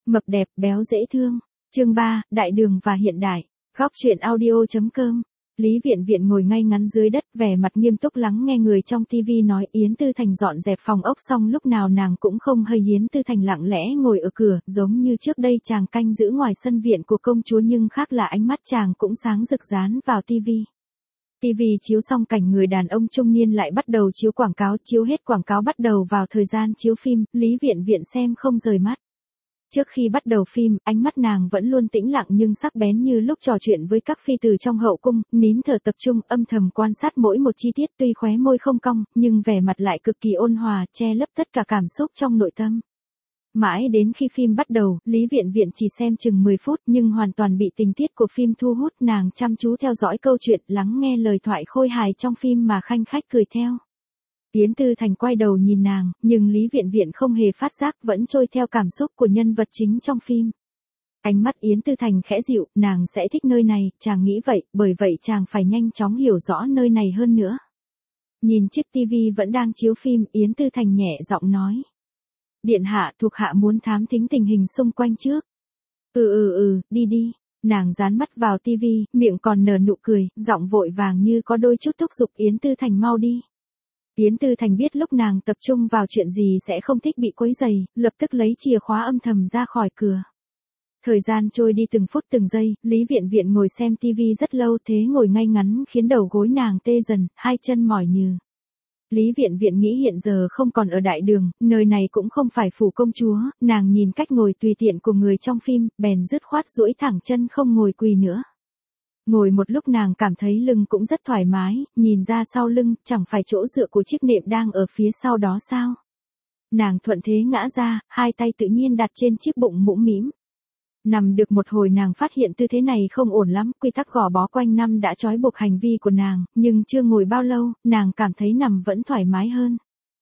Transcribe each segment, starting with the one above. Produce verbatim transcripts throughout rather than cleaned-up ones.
Mập đẹp, béo dễ thương. Chương ba, Đại đường và hiện đại. Góc truyện audio.com. Lý Viện Viện ngồi ngay ngắn dưới đất, vẻ mặt nghiêm túc lắng nghe người trong tivi nói. Yến Tư Thành dọn dẹp phòng ốc xong lúc nào nàng cũng không hơi. Yến Tư Thành lặng lẽ ngồi ở cửa, giống như trước đây chàng canh giữ ngoài sân viện của công chúa, nhưng khác là ánh mắt chàng cũng sáng rực dán vào tivi. Tivi chiếu xong cảnh người đàn ông trung niên lại bắt đầu chiếu quảng cáo, chiếu hết quảng cáo bắt đầu vào thời gian chiếu phim, Lý Viện Viện xem không rời mắt. Trước khi bắt đầu phim, ánh mắt nàng vẫn luôn tĩnh lặng nhưng sắc bén như lúc trò chuyện với các phi tử trong hậu cung, nín thở tập trung, âm thầm quan sát mỗi một chi tiết, tuy khóe môi không cong, nhưng vẻ mặt lại cực kỳ ôn hòa, che lấp tất cả cảm xúc trong nội tâm. Mãi đến khi phim bắt đầu, Lý Viện Viện chỉ xem chừng mười phút nhưng hoàn toàn bị tình tiết của phim thu hút, nàng chăm chú theo dõi câu chuyện, lắng nghe lời thoại khôi hài trong phim mà khanh khách cười theo. Yến Tư Thành quay đầu nhìn nàng, nhưng Lý Viện Viện không hề phát giác, vẫn trôi theo cảm xúc của nhân vật chính trong phim. Ánh mắt Yến Tư Thành khẽ dịu, nàng sẽ thích nơi này, chàng nghĩ vậy, bởi vậy chàng phải nhanh chóng hiểu rõ nơi này hơn nữa. Nhìn chiếc tivi vẫn đang chiếu phim, Yến Tư Thành nhẹ giọng nói. Điện hạ, thuộc hạ muốn thám thính tình hình xung quanh trước. Ừ ừ ừ, đi đi. Nàng dán mắt vào tivi, miệng còn nở nụ cười, giọng vội vàng như có đôi chút thúc giục Yến Tư Thành mau đi. Yến Tư Thành biết lúc nàng tập trung vào chuyện gì sẽ không thích bị quấy rầy, lập tức lấy chìa khóa âm thầm ra khỏi cửa. Thời gian trôi đi từng phút từng giây, Lý Viện Viện ngồi xem tivi rất lâu, thế ngồi ngay ngắn khiến đầu gối nàng tê dần, hai chân mỏi nhừ. Lý Viện Viện nghĩ hiện giờ không còn ở đại đường, nơi này cũng không phải phủ công chúa, nàng nhìn cách ngồi tùy tiện của người trong phim, bèn dứt khoát duỗi thẳng chân không ngồi quỳ nữa. Ngồi một lúc nàng cảm thấy lưng cũng rất thoải mái, nhìn ra sau lưng, chẳng phải chỗ dựa của chiếc nệm đang ở phía sau đó sao? Nàng thuận thế ngã ra, hai tay tự nhiên đặt trên chiếc bụng mũm mĩm. Nằm được một hồi nàng phát hiện tư thế này không ổn lắm, quy tắc gò bó quanh năm đã trói buộc hành vi của nàng, nhưng chưa ngồi bao lâu, nàng cảm thấy nằm vẫn thoải mái hơn.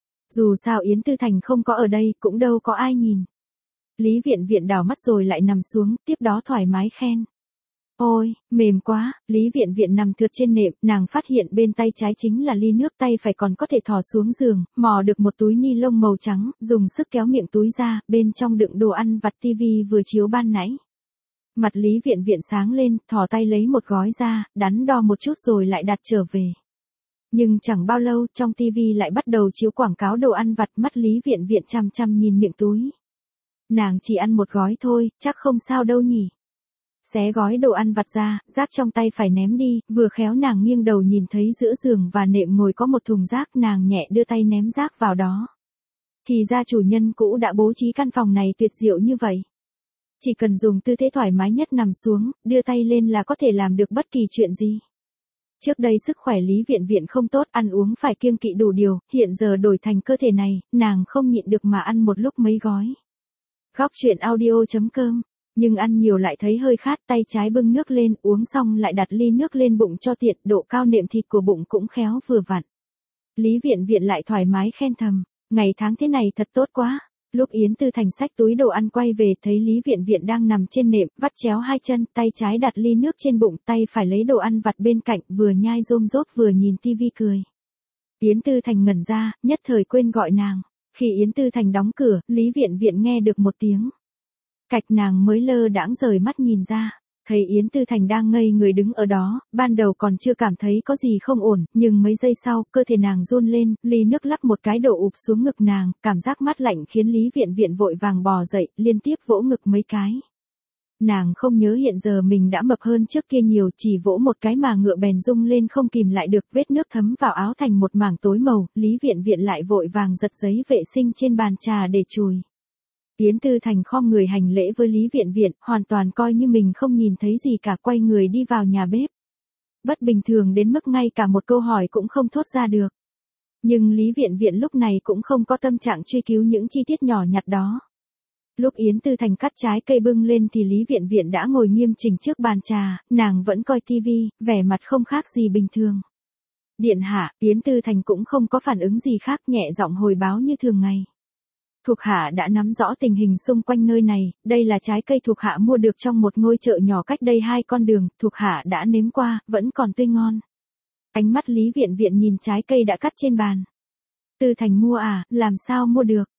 Dù sao Yến Tư Thành không có ở đây, cũng đâu có ai nhìn. Lý Viện Viện đảo mắt rồi lại nằm xuống, tiếp đó thoải mái khen. Ôi, mềm quá. Lý Viện Viện nằm thượt trên nệm, nàng phát hiện bên tay trái chính là ly nước, tay phải còn có thể thò xuống giường, mò được một túi ni lông màu trắng, dùng sức kéo miệng túi ra, bên trong đựng đồ ăn vặt tivi vừa chiếu ban nãy. Mặt Lý Viện Viện sáng lên, thò tay lấy một gói ra, đắn đo một chút rồi lại đặt trở về. Nhưng chẳng bao lâu, trong tivi lại bắt đầu chiếu quảng cáo đồ ăn vặt, mắt Lý Viện Viện chăm chăm nhìn miệng túi. Nàng chỉ ăn một gói thôi, chắc không sao đâu nhỉ. Xé gói đồ ăn vặt ra, rác trong tay phải ném đi, vừa khéo nàng nghiêng đầu nhìn thấy giữa giường và nệm ngồi có một thùng rác, nàng nhẹ đưa tay ném rác vào đó. Thì ra chủ nhân cũ đã bố trí căn phòng này tuyệt diệu như vậy. Chỉ cần dùng tư thế thoải mái nhất nằm xuống, đưa tay lên là có thể làm được bất kỳ chuyện gì. Trước đây sức khỏe Lý Viện Viện không tốt, ăn uống phải kiêng kỵ đủ điều, hiện giờ đổi thành cơ thể này, nàng không nhịn được mà ăn một lúc mấy gói. Góc truyện audio.com. Nhưng ăn nhiều lại thấy hơi khát, tay trái bưng nước lên, uống xong lại đặt ly nước lên bụng cho tiện, độ cao nệm thịt của bụng cũng khéo vừa vặn. Lý Viện Viện lại thoải mái khen thầm, ngày tháng thế này thật tốt quá. Lúc Yến Tư Thành xách túi đồ ăn quay về thấy Lý Viện Viện đang nằm trên nệm, vắt chéo hai chân, tay trái đặt ly nước trên bụng, tay phải lấy đồ ăn vặt bên cạnh, vừa nhai rôm rốp vừa nhìn tivi cười. Yến Tư Thành ngẩn ra, nhất thời quên gọi nàng. Khi Yến Tư Thành đóng cửa, Lý Viện Viện nghe được một tiếng. Cạch, nàng mới lơ đãng rời mắt nhìn ra, thấy Yến Tư Thành đang ngây người đứng ở đó, ban đầu còn chưa cảm thấy có gì không ổn, nhưng mấy giây sau, cơ thể nàng run lên, ly nước lắc một cái đổ ụp xuống ngực nàng, cảm giác mát lạnh khiến Lý Viện Viện vội vàng bò dậy, liên tiếp vỗ ngực mấy cái. Nàng không nhớ hiện giờ mình đã mập hơn trước kia nhiều, chỉ vỗ một cái mà ngựa bèn rung lên không kìm lại được, vết nước thấm vào áo thành một mảng tối màu, Lý Viện Viện lại vội vàng giật giấy vệ sinh trên bàn trà để chùi. Yến Tư Thành khom người hành lễ với Lý Viện Viện, hoàn toàn coi như mình không nhìn thấy gì cả, quay người đi vào nhà bếp. Bất bình thường đến mức ngay cả một câu hỏi cũng không thốt ra được. Nhưng Lý Viện Viện lúc này cũng không có tâm trạng truy cứu những chi tiết nhỏ nhặt đó. Lúc Yến Tư Thành cắt trái cây bưng lên thì Lý Viện Viện đã ngồi nghiêm chỉnh trước bàn trà, nàng vẫn coi tivi, vẻ mặt không khác gì bình thường. Điện hạ, Yến Tư Thành cũng không có phản ứng gì khác, nhẹ giọng hồi báo như thường ngày. Thuộc hạ đã nắm rõ tình hình xung quanh nơi này, đây là trái cây thuộc hạ mua được trong một ngôi chợ nhỏ cách đây hai con đường, thuộc hạ đã nếm qua, vẫn còn tươi ngon. Ánh mắt Lý Viện Viện nhìn trái cây đã cắt trên bàn. Tư Thành mua à, làm sao mua được?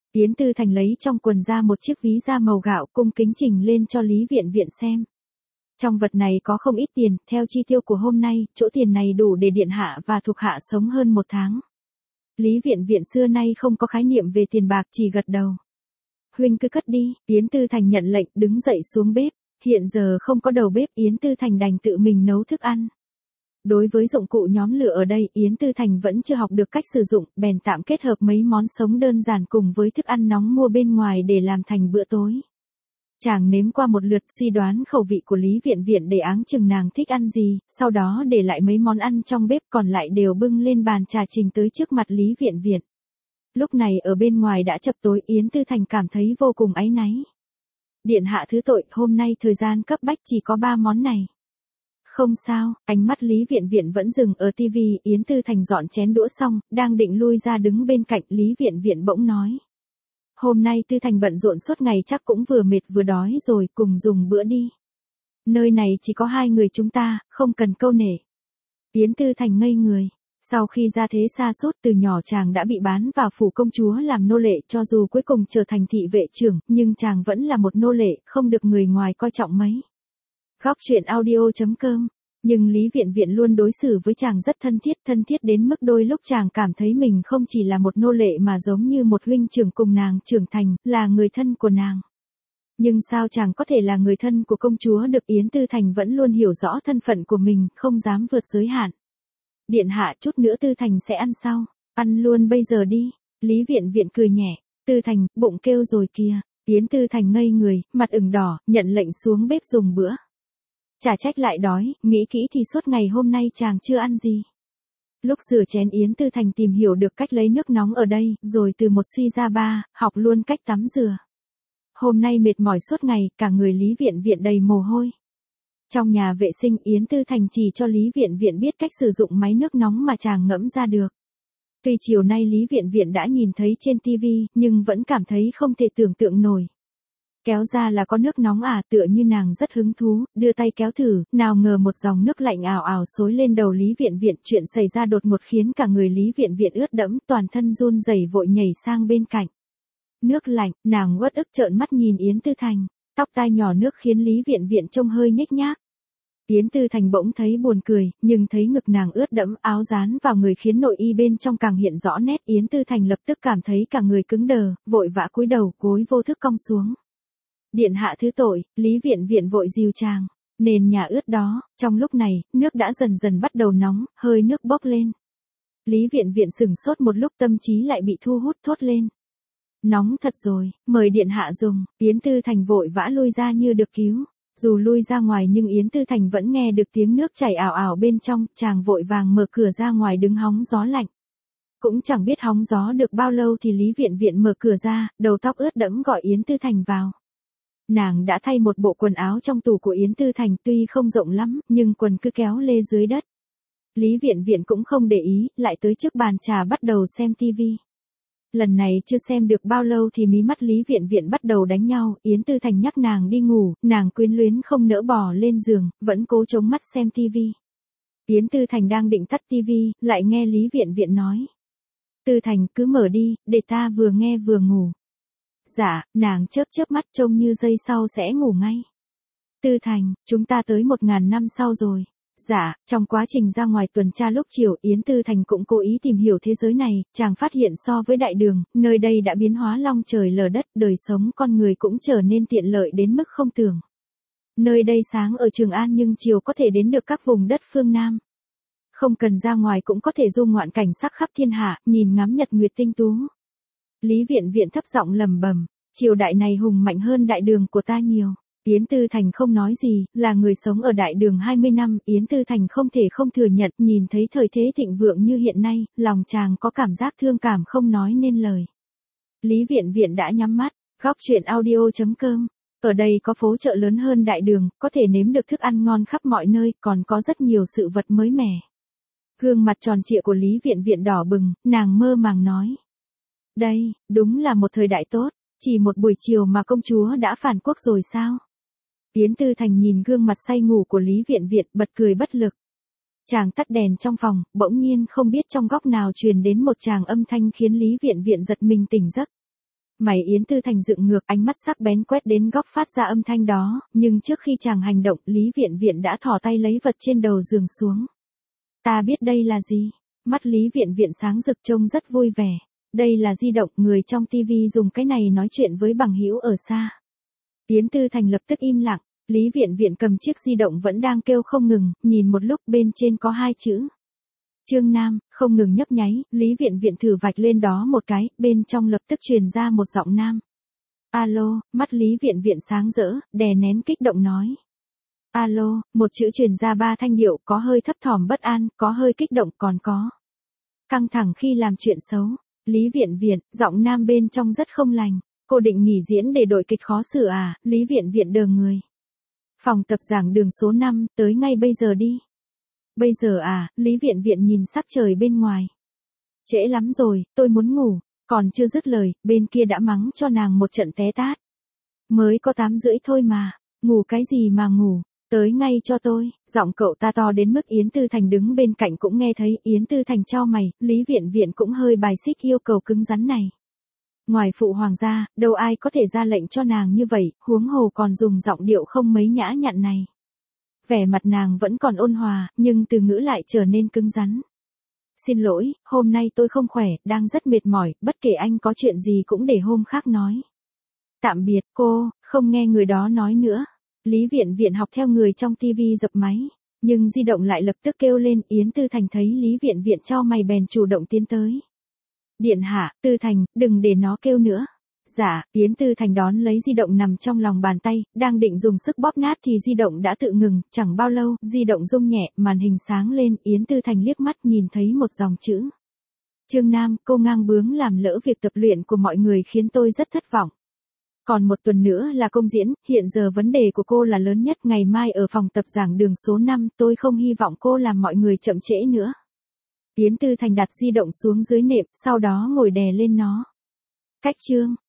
Yến Tư Thành lấy trong quần ra một chiếc ví da màu gạo cung kính trình lên cho Lý Viện Viện xem. Trong vật này có không ít tiền, theo chi tiêu của hôm nay, chỗ tiền này đủ để điện hạ và thuộc hạ sống hơn một tháng. Lý Viện Viện xưa nay không có khái niệm về tiền bạc, chỉ gật đầu. Huynh cứ cất đi, Yến Tư Thành nhận lệnh đứng dậy xuống bếp, hiện giờ không có đầu bếp, Yến Tư Thành đành tự mình nấu thức ăn. Đối với dụng cụ nhóm lửa ở đây, Yến Tư Thành vẫn chưa học được cách sử dụng, bèn tạm kết hợp mấy món sống đơn giản cùng với thức ăn nóng mua bên ngoài để làm thành bữa tối. Chàng nếm qua một lượt suy đoán khẩu vị của Lý Viện Viện để áng chừng nàng thích ăn gì, sau đó để lại mấy món ăn trong bếp còn lại đều bưng lên bàn trà trình tới trước mặt Lý Viện Viện. Lúc này ở bên ngoài đã chập tối, Yến Tư Thành cảm thấy vô cùng áy náy. Điện hạ thứ tội, hôm nay thời gian cấp bách chỉ có ba món này. Không sao, ánh mắt Lý Viện Viện vẫn dừng ở tivi, Yến Tư Thành dọn chén đũa xong, đang định lui ra đứng bên cạnh, Lý Viện Viện bỗng nói. Hôm nay Tư Thành bận rộn suốt ngày chắc cũng vừa mệt vừa đói rồi, cùng dùng bữa đi. Nơi này chỉ có hai người chúng ta, không cần câu nể. Yến Tư Thành ngây người. Sau khi ra thế xa sút từ nhỏ chàng đã bị bán vào phủ công chúa làm nô lệ, cho dù cuối cùng trở thành thị vệ trưởng, nhưng chàng vẫn là một nô lệ, không được người ngoài coi trọng mấy. Góc truyện audio chấm com. Nhưng Lý Viện Viện luôn đối xử với chàng rất thân thiết, thân thiết đến mức đôi lúc chàng cảm thấy mình không chỉ là một nô lệ mà giống như một huynh trưởng cùng nàng trưởng thành, là người thân của nàng. Nhưng sao chàng có thể là người thân của công chúa được? Yến Tư Thành vẫn luôn hiểu rõ thân phận của mình, không dám vượt giới hạn. Điện hạ, chút nữa Tư Thành sẽ ăn sau, ăn luôn bây giờ đi. Lý Viện Viện cười nhẹ. Tư Thành, bụng kêu rồi kìa. Yến Tư Thành ngây người, mặt ửng đỏ, nhận lệnh xuống bếp dùng bữa. Chả trách lại đói, nghĩ kỹ thì suốt ngày hôm nay chàng chưa ăn gì. Lúc rửa chén Yến Tư Thành tìm hiểu được cách lấy nước nóng ở đây, rồi từ một suy ra ba, học luôn cách tắm rửa. Hôm nay mệt mỏi suốt ngày, cả người Lý Viện Viện đầy mồ hôi. Trong nhà vệ sinh, Yến Tư Thành chỉ cho Lý Viện Viện biết cách sử dụng máy nước nóng mà chàng ngẫm ra được. Tuy chiều nay Lý Viện Viện đã nhìn thấy trên tivi, nhưng vẫn cảm thấy không thể tưởng tượng nổi. Kéo ra là có nước nóng à, tựa như nàng rất hứng thú, đưa tay kéo thử, nào ngờ một dòng nước lạnh ào ào xối lên đầu Lý Viện Viện, chuyện xảy ra đột ngột khiến cả người Lý Viện Viện ướt đẫm, toàn thân run rẩy vội nhảy sang bên cạnh. Nước lạnh, nàng uất ức trợn mắt nhìn Yến Tư Thành, tóc tai nhỏ nước khiến Lý Viện Viện trông hơi nhếch nhác. Yến Tư Thành bỗng thấy buồn cười, nhưng thấy ngực nàng ướt đẫm, áo dán vào người khiến nội y bên trong càng hiện rõ nét. Yến Tư Thành lập tức cảm thấy cả người cứng đờ, vội vã cúi đầu, gối vô thức cong xuống. Điện hạ thứ tội, Lý Viện Viện vội dìu chàng. Nền nhà ướt đó, trong lúc này, nước đã dần dần bắt đầu nóng, hơi nước bốc lên. Lý Viện Viện sửng sốt một lúc, tâm trí lại bị thu hút, thốt lên. Nóng thật rồi, mời điện hạ dùng. Yến Tư Thành vội vã lui ra như được cứu. Dù lui ra ngoài nhưng Yến Tư Thành vẫn nghe được tiếng nước chảy ảo ảo bên trong, chàng vội vàng mở cửa ra ngoài đứng hóng gió lạnh. Cũng chẳng biết hóng gió được bao lâu thì Lý Viện Viện mở cửa ra, đầu tóc ướt đẫm gọi Yến Tư Thành vào. Nàng đã thay một bộ quần áo trong tủ của Yến Tư Thành, tuy không rộng lắm, nhưng quần cứ kéo lê dưới đất. Lý Viện Viện cũng không để ý, lại tới trước bàn trà bắt đầu xem tivi. Lần này chưa xem được bao lâu thì mí mắt Lý Viện Viện bắt đầu đánh nhau, Yến Tư Thành nhắc nàng đi ngủ, nàng quyến luyến không nỡ bò lên giường, vẫn cố chống mắt xem tivi. Yến Tư Thành đang định tắt tivi, lại nghe Lý Viện Viện nói. Tư Thành, cứ mở đi, để ta vừa nghe vừa ngủ. Dạ, nàng chớp chớp mắt trông như giây sau sẽ ngủ ngay. Tư Thành, chúng ta tới một ngàn năm sau rồi. Dạ, trong quá trình ra ngoài tuần tra lúc chiều, Yến Tư Thành cũng cố ý tìm hiểu thế giới này, chàng phát hiện so với đại đường, nơi đây đã biến hóa long trời lở đất, đời sống con người cũng trở nên tiện lợi đến mức không tưởng. Nơi đây sáng ở Trường An nhưng chiều có thể đến được các vùng đất phương Nam. Không cần ra ngoài cũng có thể du ngoạn cảnh sắc khắp thiên hạ, nhìn ngắm nhật nguyệt tinh tú. Lý Viện Viện thấp giọng lẩm bẩm, triều đại này hùng mạnh hơn đại đường của ta nhiều. Yến Tư Thành không nói gì, là người sống ở đại đường hai mươi năm, Yến Tư Thành không thể không thừa nhận, nhìn thấy thời thế thịnh vượng như hiện nay, lòng chàng có cảm giác thương cảm không nói nên lời. Lý Viện Viện đã nhắm mắt, góc truyện audio chấm com. Ở đây có phố chợ lớn hơn đại đường, có thể nếm được thức ăn ngon khắp mọi nơi, còn có rất nhiều sự vật mới mẻ. Gương mặt tròn trịa của Lý Viện Viện đỏ bừng, nàng mơ màng nói. Đây, đúng là một thời đại tốt, chỉ một buổi chiều mà công chúa đã phản quốc rồi sao? Yến Tư Thành nhìn gương mặt say ngủ của Lý Viện Viện, bật cười bất lực. Chàng tắt đèn trong phòng, bỗng nhiên không biết trong góc nào truyền đến một tràng âm thanh khiến Lý Viện Viện giật mình tỉnh giấc. Mày Yến Tư Thành dựng ngược, ánh mắt sắc bén quét đến góc phát ra âm thanh đó, nhưng trước khi chàng hành động, Lý Viện Viện đã thò tay lấy vật trên đầu giường xuống. Ta biết đây là gì? Mắt Lý Viện Viện sáng rực trông rất vui vẻ. Đây là di động, người trong tivi dùng cái này nói chuyện với bằng hữu ở xa. Yến Tư Thành lập tức im lặng, Lý Viện Viện cầm chiếc di động vẫn đang kêu không ngừng, nhìn một lúc bên trên có hai chữ. Trương Nam, không ngừng nhấp nháy, Lý Viện Viện thử vạch lên đó một cái, bên trong lập tức truyền ra một giọng nam. Alo, mắt Lý Viện Viện sáng rỡ, đè nén kích động nói. Alo, một chữ truyền ra ba thanh điệu, có hơi thấp thỏm bất an, có hơi kích động, còn có căng thẳng khi làm chuyện xấu. Lý Viện Viện, giọng nam bên trong rất không lành. Cô định nghỉ diễn để đội kịch khó xử à? Lý Viện Viện đờ người. Phòng tập giảng đường số năm, tới ngay bây giờ đi. Bây giờ à? Lý Viện Viện nhìn sắc trời bên ngoài. Trễ lắm rồi, tôi muốn ngủ. Còn chưa dứt lời, bên kia đã mắng cho nàng một trận té tát. Mới có tám rưỡi thôi mà, ngủ cái gì mà ngủ, tới ngay cho tôi. Giọng cậu ta to đến mức Yến Tư Thành đứng bên cạnh cũng nghe thấy. Yến Tư Thành chau mày, Lý Viện Viện cũng hơi bài xích yêu cầu cứng rắn này. Ngoài phụ hoàng gia, đâu ai có thể ra lệnh cho nàng như vậy, huống hồ còn dùng giọng điệu không mấy nhã nhặn này. Vẻ mặt nàng vẫn còn ôn hòa, nhưng từ ngữ lại trở nên cứng rắn. Xin lỗi, hôm nay tôi không khỏe, đang rất mệt mỏi, bất kể anh có chuyện gì cũng để hôm khác nói. Tạm biệt cô, không nghe người đó nói nữa. Lý Viện Viện học theo người trong tivi dập máy, nhưng di động lại lập tức kêu lên. Yến Tư Thành thấy Lý Viện Viện chau mày bèn chủ động tiến tới. Điện hạ, Tư Thành, đừng để nó kêu nữa. Dạ, Yến Tư Thành đón lấy di động nằm trong lòng bàn tay, đang định dùng sức bóp nát thì di động đã tự ngừng, chẳng bao lâu, di động rung nhẹ, màn hình sáng lên, Yến Tư Thành liếc mắt nhìn thấy một dòng chữ. Trương Nam, cô ngang bướng làm lỡ việc tập luyện của mọi người khiến tôi rất thất vọng. Còn một tuần nữa là công diễn, hiện giờ vấn đề của cô là lớn nhất, ngày mai ở phòng tập giảng đường số năm, tôi không hy vọng cô làm mọi người chậm trễ nữa. Yến Tư Thành đặt di động xuống dưới nệm, sau đó ngồi đè lên nó. Cách chương.